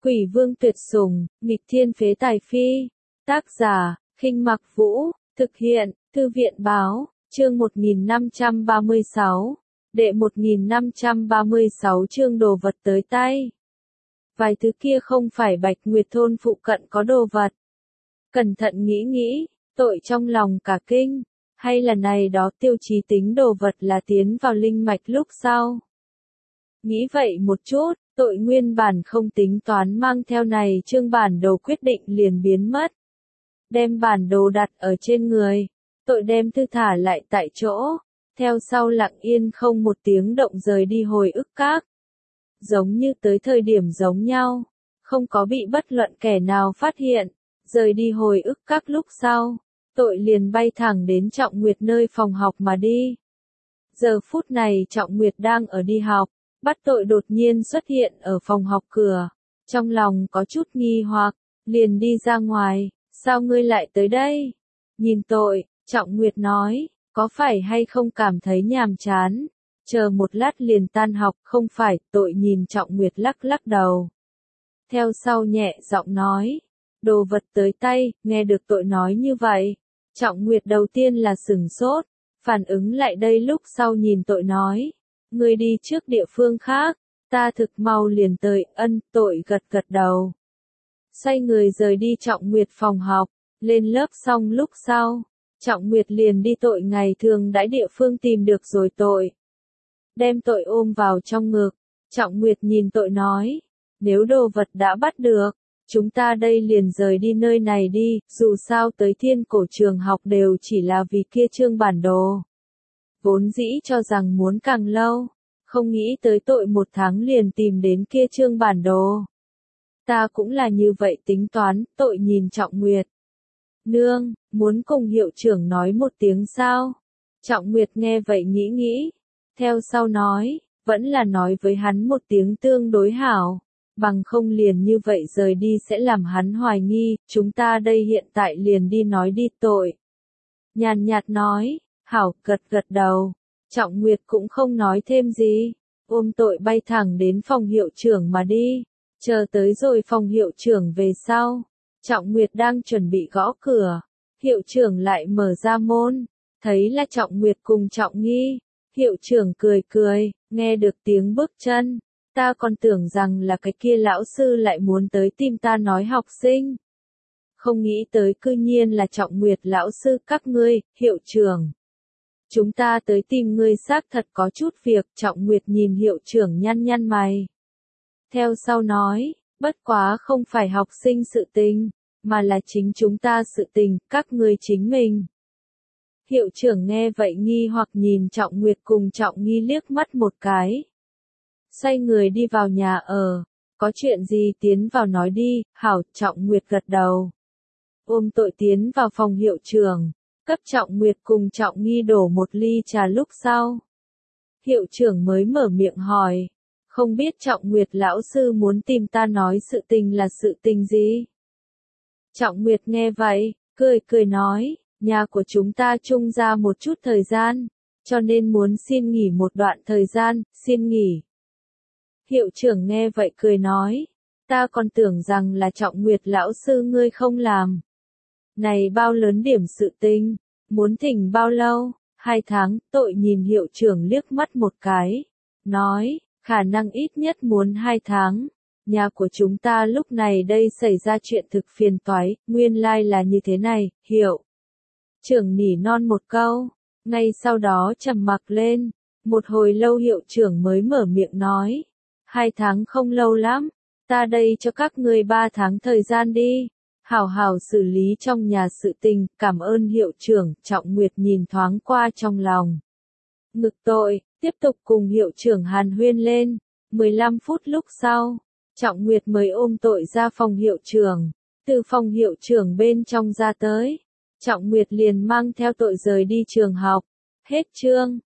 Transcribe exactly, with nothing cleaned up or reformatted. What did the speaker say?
Quỷ vương tuyệt sủng, nghịch thiên phế tài phi. Tác giả, Khinh Mặc Vũ, thực hiện, Thư viện báo, chương một nghìn năm trăm ba mươi sáu. Đệ một nghìn năm trăm ba mươi sáu chương đồ vật tới tay. Vài thứ kia không phải Bạch Nguyệt thôn phụ cận có đồ vật. Cẩn thận nghĩ nghĩ, tội trong lòng cả kinh, hay là này đó tiêu chí tính đồ vật là tiến vào linh mạch lúc sau. Nghĩ vậy một chút, tội nguyên bản không tính toán mang theo này chương bản đồ quyết định liền biến mất. Đem bản đồ đặt ở trên người, tội đem thư thả lại tại chỗ, theo sau lặng yên không một tiếng động rời đi hồi ức các. Giống như tới thời điểm giống nhau, không có bị bất luận kẻ nào phát hiện, rời đi hồi ức các lúc sau, tội liền bay thẳng đến Trọng Nguyệt nơi phòng học mà đi. Giờ phút này Trọng Nguyệt đang ở đi học, bắt tội đột nhiên xuất hiện ở phòng học cửa, trong lòng có chút nghi hoặc, liền đi ra ngoài, sao ngươi lại tới đây? Nhìn tội, Trọng Nguyệt nói, có phải hay không cảm thấy nhàm chán? Chờ một lát liền tan học, không phải, tội nhìn Trọng Nguyệt lắc lắc đầu. Theo sau nhẹ giọng nói, đồ vật tới tay, nghe được tội nói như vậy. Trọng Nguyệt đầu tiên là sửng sốt, phản ứng lại đây lúc sau nhìn tội nói, ngươi đi trước địa phương khác, ta thực mau liền tới, ân, tội gật gật đầu. Xoay người rời đi Trọng Nguyệt phòng học, lên lớp xong lúc sau, Trọng Nguyệt liền đi tội ngày thường đãi địa phương tìm được rồi tội. Đem tội ôm vào trong ngực, Trọng Nguyệt nhìn tội nói, nếu đồ vật đã bắt được, chúng ta đây liền rời đi nơi này đi, dù sao tới thiên cổ trường học đều chỉ là vì kia chương bản đồ. Vốn dĩ cho rằng muốn càng lâu, không nghĩ tới tội một tháng liền tìm đến kia chương bản đồ. Ta cũng là như vậy tính toán, tội nhìn Trọng Nguyệt. Nương, muốn cùng hiệu trưởng nói một tiếng sao? Trọng Nguyệt nghe vậy nghĩ nghĩ, theo sau nói, vẫn là nói với hắn một tiếng tương đối hảo, bằng không liền như vậy rời đi sẽ làm hắn hoài nghi, chúng ta đây hiện tại liền đi nói đi tội. Nhàn nhạt nói, hảo, gật gật đầu, Trọng Nguyệt cũng không nói thêm gì, ôm tội bay thẳng đến phòng hiệu trưởng mà đi, chờ tới rồi phòng hiệu trưởng về sau, Trọng Nguyệt đang chuẩn bị gõ cửa, hiệu trưởng lại mở ra môn, thấy là Trọng Nguyệt cùng Trọng Nghi, hiệu trưởng cười cười, nghe được tiếng bước chân, ta còn tưởng rằng là cái kia lão sư lại muốn tới tìm ta nói học sinh. Không nghĩ tới cư nhiên là Trọng Nguyệt lão sư các ngươi, hiệu trưởng. Chúng ta tới tìm ngươi xác thật có chút việc, Trọng Nguyệt nhìn hiệu trưởng nhăn nhăn mày. Theo sau nói, bất quá không phải học sinh sự tình, mà là chính chúng ta sự tình, các ngươi chính mình. Hiệu trưởng nghe vậy nghi hoặc nhìn Trọng Nguyệt cùng Trọng Nghi liếc mắt một cái. Xoay người đi vào nhà ở, có chuyện gì tiến vào nói đi, hảo, Trọng Nguyệt gật đầu. Ôm tội tiến vào phòng hiệu trưởng, cấp Trọng Nguyệt cùng Trọng Nghi đổ một ly trà lúc sau. Hiệu trưởng mới mở miệng hỏi, không biết Trọng Nguyệt lão sư muốn tìm ta nói sự tình là sự tình gì? Trọng Nguyệt nghe vậy, cười cười nói, nhà của chúng ta chung ra một chút thời gian, cho nên muốn xin nghỉ một đoạn thời gian, xin nghỉ. Hiệu trưởng nghe vậy cười nói, ta còn tưởng rằng là Trọng Nguyệt lão sư ngươi không làm. Này bao lớn điểm sự tình, muốn thỉnh bao lâu, hai tháng, tội nhìn hiệu trưởng liếc mắt một cái, nói, khả năng ít nhất muốn hai tháng. Nhà của chúng ta lúc này đây xảy ra chuyện thực phiền toái, nguyên lai là như thế này, hiệu. Trưởng nỉ non một câu, ngay sau đó trầm mặc lên, một hồi lâu hiệu trưởng mới mở miệng nói, hai tháng không lâu lắm, ta đây cho các ngươi ba tháng thời gian đi, hảo hảo xử lý trong nhà sự tình, cảm ơn hiệu trưởng, Trọng Nguyệt nhìn thoáng qua trong lòng. Ngực tội, tiếp tục cùng hiệu trưởng hàn huyên lên, mười lăm phút lúc sau, Trọng Nguyệt mới ôm tội ra phòng hiệu trưởng, từ phòng hiệu trưởng bên trong ra tới. Trọng Nguyệt liền mang theo tội rời đi trường học. Hết chương.